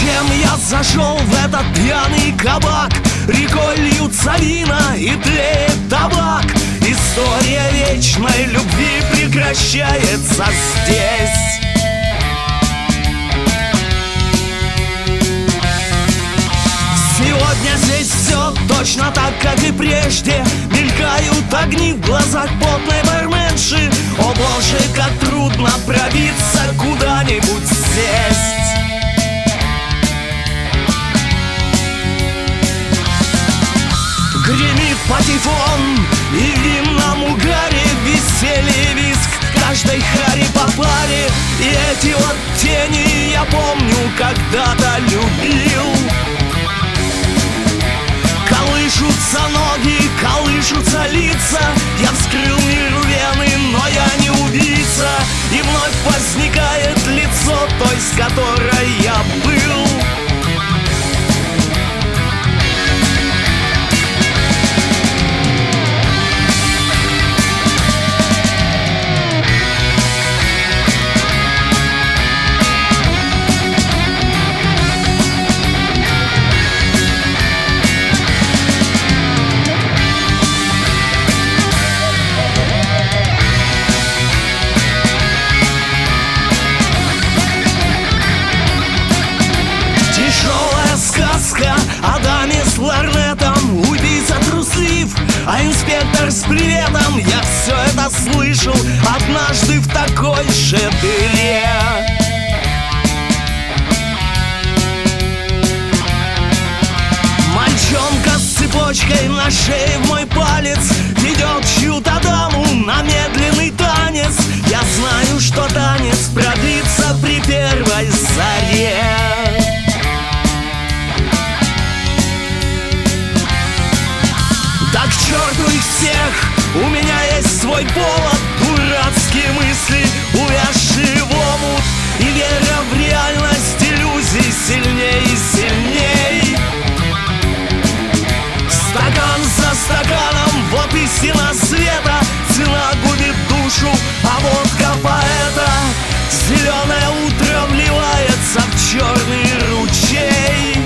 Зачем я зашел в этот пьяный кабак? Рекой льются вина и тлеет табак. История вечной любви прекращается здесь. Сегодня здесь все точно так, как и прежде. Мелькают огни в глазах потной барменши. О боже, как трудно пробиться куда-нибудь сесть. Гремит патефон и в винном угаре веселье и виск каждой хари по паре. И эти вот тени я помню, когда-то любил. Колышутся ноги, колышутся лица. Я вскрыл мир вены, но я не убийца. И вновь возникает лицо той, с которой я был. О даме с лорнетом, убийца труслив, а инспектор с приветом. Я все это слышал однажды в такой же дыре. Мальчонка с цепочкой на шее в мой палец ведет чью-то даму на медленный танец. Я знаю, что танец продлится при первой заре. К черту их всех, у меня есть свой повод. Дурацкие мысли, увязшие в омут. И вера в реальность иллюзий сильней и сильней. Стакан за стаканом, вот истина света. Цена губит душу, а водка поэта. Зеленое утро вливается в черный ручей.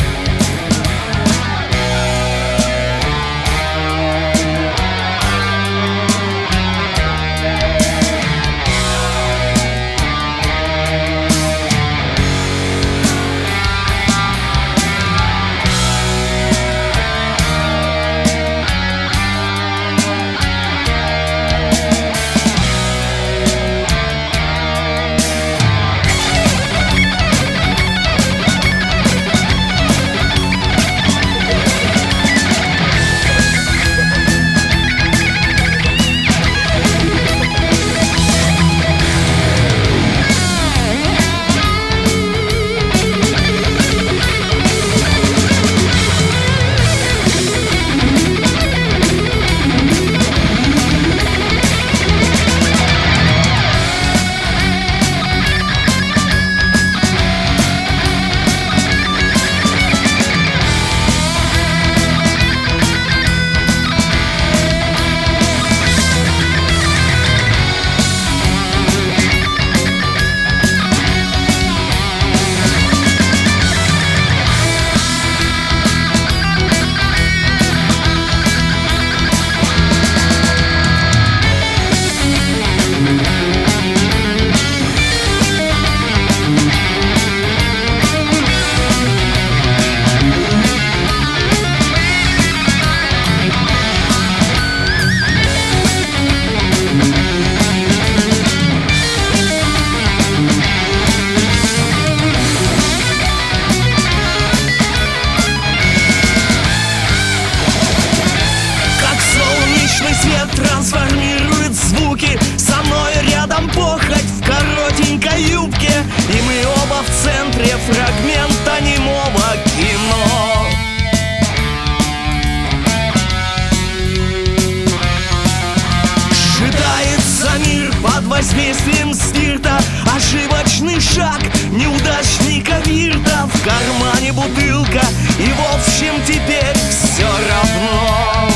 Трансформирует звуки, со мной рядом похоть в коротенькой юбке. И мы оба в центре фрагмента немого кино. Сжидается мир под воздействием спирта. Ошибочный шаг неудачника Вирта. В кармане бутылка, и в общем теперь все равно.